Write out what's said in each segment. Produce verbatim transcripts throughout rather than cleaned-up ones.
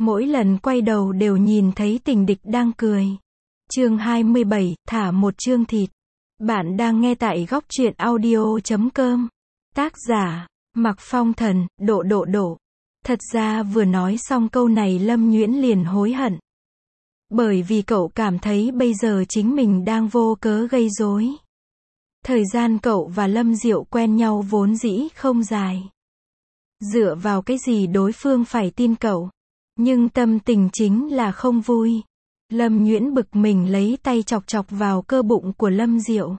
Mỗi lần quay đầu đều nhìn thấy tình địch đang cười. Chương hai mươi bảy, thả một chương thịt. Bạn đang nghe tại góc truyện audio chấm com. Tác giả, Mặc Phong Thần, độ độ độ. Thật ra vừa nói xong câu này Lâm Nhuyễn liền hối hận. Bởi vì cậu cảm thấy bây giờ chính mình đang vô cớ gây rối. Thời gian cậu và Lâm Diệu quen nhau vốn dĩ không dài. Dựa vào cái gì đối phương phải tin cậu. Nhưng tâm tình chính là không vui. Lâm Nhuyễn bực mình lấy tay chọc chọc vào cơ bụng của Lâm Diệu.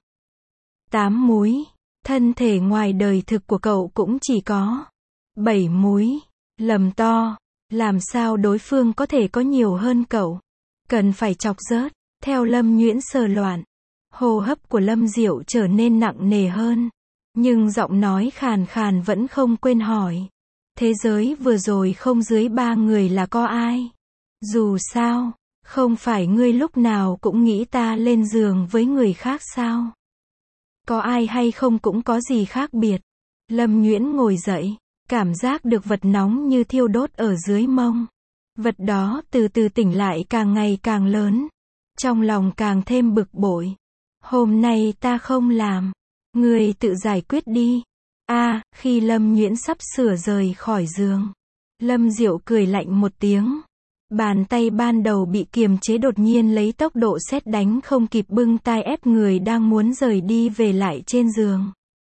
Tám múi. Thân thể ngoài đời thực của cậu cũng chỉ có bảy múi. Lầm to. Làm sao đối phương có thể có nhiều hơn cậu? Cần phải chọc rớt. Theo Lâm Nhuyễn sờ loạn. Hô hấp của Lâm Diệu trở nên nặng nề hơn. Nhưng giọng nói khàn khàn vẫn không quên hỏi. Thế giới vừa rồi không dưới ba người là có ai? Dù sao, không phải ngươi lúc nào cũng nghĩ ta lên giường với người khác sao? Có ai hay không cũng có gì khác biệt. Lâm Nhuyễn ngồi dậy, cảm giác được vật nóng như thiêu đốt ở dưới mông. Vật đó từ từ tỉnh lại càng ngày càng lớn. Trong lòng càng thêm bực bội. Hôm nay ta không làm. Ngươi tự giải quyết đi. A, à, khi Lâm Nhuyễn sắp sửa rời khỏi giường. Lâm Diệu cười lạnh một tiếng. Bàn tay ban đầu bị kiềm chế đột nhiên lấy tốc độ sét đánh không kịp bưng tai ép người đang muốn rời đi về lại trên giường.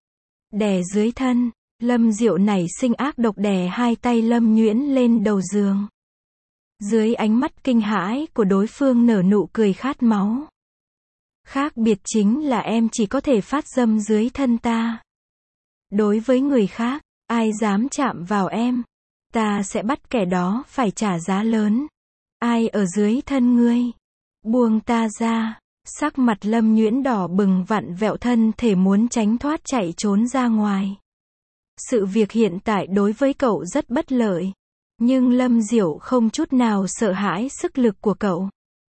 Đè dưới thân, Lâm Diệu nảy sinh ác độc đè hai tay Lâm Nhuyễn lên đầu giường. Dưới ánh mắt kinh hãi của đối phương nở nụ cười khát máu. Khác biệt chính là em chỉ có thể phát dâm dưới thân ta. Đối với người khác, ai dám chạm vào em, ta sẽ bắt kẻ đó phải trả giá lớn. Ai ở dưới thân ngươi? Buông ta ra. Sắc mặt Lâm Nhuyễn đỏ bừng vặn vẹo thân thể muốn tránh thoát chạy trốn ra ngoài. Sự việc hiện tại đối với cậu rất bất lợi. Nhưng Lâm Diệu không chút nào sợ hãi sức lực của cậu.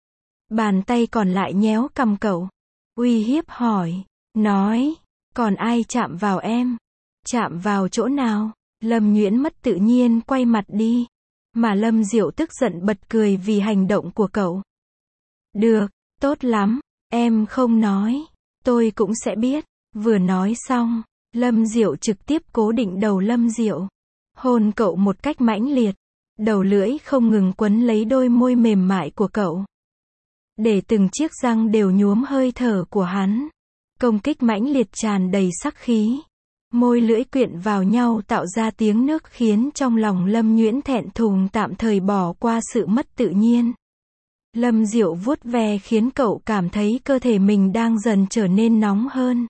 Bàn tay còn lại nhéo cằm cậu. Uy hiếp hỏi. Nói. Còn ai chạm vào em? Chạm vào chỗ nào? Lâm Nhuyễn mất tự nhiên quay mặt đi. Mà Lâm Diệu tức giận bật cười vì hành động của cậu. Được, tốt lắm. Em không nói. Tôi cũng sẽ biết. Vừa nói xong, Lâm Diệu trực tiếp cố định đầu Lâm Diệu. Hôn cậu một cách mãnh liệt. Đầu lưỡi không ngừng quấn lấy đôi môi mềm mại của cậu. Để từng chiếc răng đều nhuốm hơi thở của hắn. Công kích mãnh liệt tràn đầy sắc khí. Môi lưỡi quyện vào nhau tạo ra tiếng nước khiến trong lòng Lâm Nhuyễn thẹn thùng tạm thời bỏ qua sự mất tự nhiên. Lâm Diệu vuốt ve khiến cậu cảm thấy cơ thể mình đang dần trở nên nóng hơn.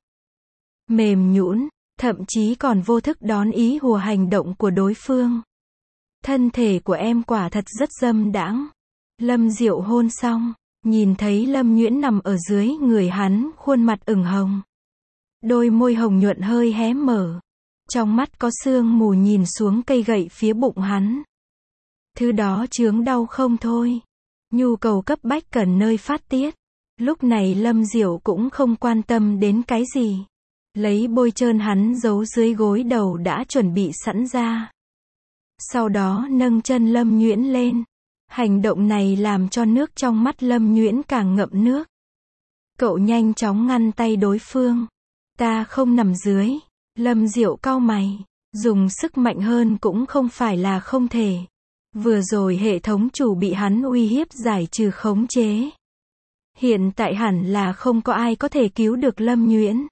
Mềm nhũn, thậm chí còn vô thức đón ý hùa hành động của đối phương. Thân thể của em quả thật rất dâm đãng. Lâm Diệu hôn xong, nhìn thấy Lâm Nhuyễn nằm ở dưới người hắn, khuôn mặt ửng hồng. Đôi môi hồng nhuận hơi hé mở. Trong mắt có sương mù nhìn xuống cây gậy phía bụng hắn. Thứ đó chướng đau không thôi. Nhu cầu cấp bách cần nơi phát tiết. Lúc này Lâm Diệu cũng không quan tâm đến cái gì. Lấy bôi trơn hắn giấu dưới gối đầu đã chuẩn bị sẵn ra. Sau đó nâng chân Lâm Nhuyễn lên. Hành động này làm cho nước trong mắt Lâm Nhuyễn càng ngậm nước. Cậu nhanh chóng ngăn tay đối phương. Ta không nằm dưới. Lâm Diệu cau mày. Dùng sức mạnh hơn cũng không phải là không thể. Vừa rồi hệ thống chủ bị hắn uy hiếp giải trừ khống chế. Hiện tại hẳn là không có ai có thể cứu được Lâm Nhuyễn.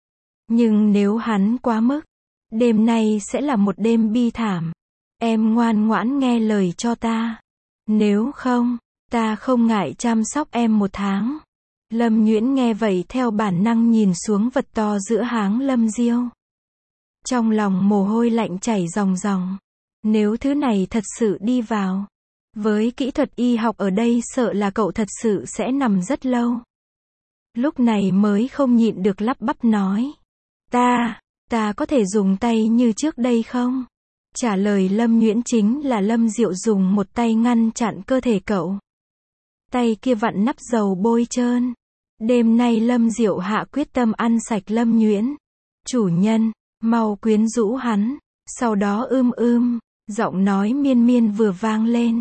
Nhưng nếu hắn quá mức, đêm nay sẽ là một đêm bi thảm. Em ngoan ngoãn nghe lời cho ta. Nếu không, ta không ngại chăm sóc em một tháng. Lâm Nhuyễn nghe vậy theo bản năng nhìn xuống vật to giữa háng Lâm Diêu. Trong lòng mồ hôi lạnh chảy ròng ròng. Nếu thứ này thật sự đi vào, với kỹ thuật y học ở đây sợ là cậu thật sự sẽ nằm rất lâu. Lúc này mới không nhịn được lắp bắp nói. Ta, ta có thể dùng tay như trước đây không? Trả lời Lâm Nhuyễn chính là Lâm Diệu dùng một tay ngăn chặn cơ thể cậu. Tay kia vặn nắp dầu bôi trơn. Đêm nay Lâm Diệu hạ quyết tâm ăn sạch Lâm Nhuyễn. Chủ nhân, mau quyến rũ hắn. Sau đó ưm ưm, giọng nói miên miên vừa vang lên.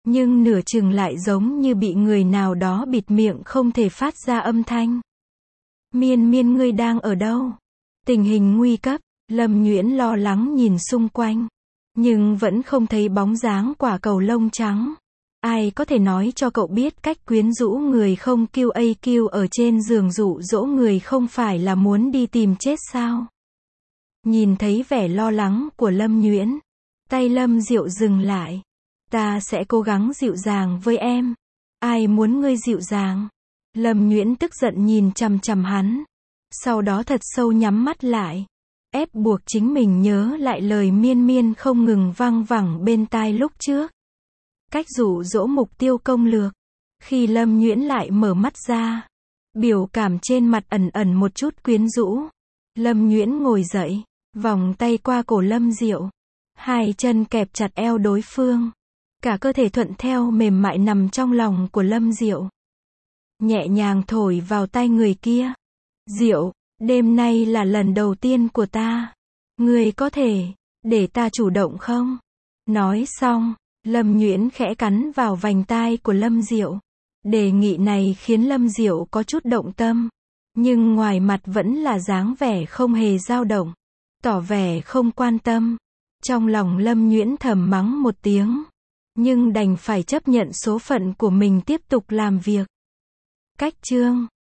nhưng nửa chừng lại giống như bị người nào đó bịt miệng không thể phát ra âm thanh. Miên Miên ngươi đang ở đâu? Tình hình nguy cấp, Lâm Nhuyễn lo lắng nhìn xung quanh, nhưng vẫn không thấy bóng dáng quả cầu lông trắng. Ai có thể nói cho cậu biết cách quyến rũ người không? Q A Q ở trên giường dụ dỗ người không phải là muốn đi tìm chết sao? Nhìn thấy vẻ lo lắng của Lâm Nhuyễn, tay Lâm Diệu dừng lại. Ta sẽ cố gắng dịu dàng với em. Ai muốn ngươi dịu dàng? Lâm Nhuyễn tức giận nhìn chằm chằm hắn. Sau đó thật sâu nhắm mắt lại, ép buộc chính mình nhớ lại lời Miên Miên không ngừng vang vẳng bên tai lúc trước. Cách dụ dỗ mục tiêu công lược. Khi Lâm Nhuyễn lại mở mắt ra, biểu cảm trên mặt ẩn ẩn một chút quyến rũ. Lâm Nhuyễn ngồi dậy, vòng tay qua cổ Lâm Diệu, hai chân kẹp chặt eo đối phương, cả cơ thể thuận theo mềm mại nằm trong lòng của Lâm Diệu. Nhẹ nhàng thổi vào tai người kia. Diệu, đêm nay là lần đầu tiên của ta. Ngươi có thể để ta chủ động không? Nói xong, Lâm Nhuyễn khẽ cắn vào vành tai của Lâm Diệu. Đề nghị này khiến Lâm Diệu có chút động tâm, nhưng ngoài mặt vẫn là dáng vẻ không hề dao động, tỏ vẻ không quan tâm. Trong lòng Lâm Nhuyễn thầm mắng một tiếng, nhưng đành phải chấp nhận số phận của mình tiếp tục làm việc. Cách chương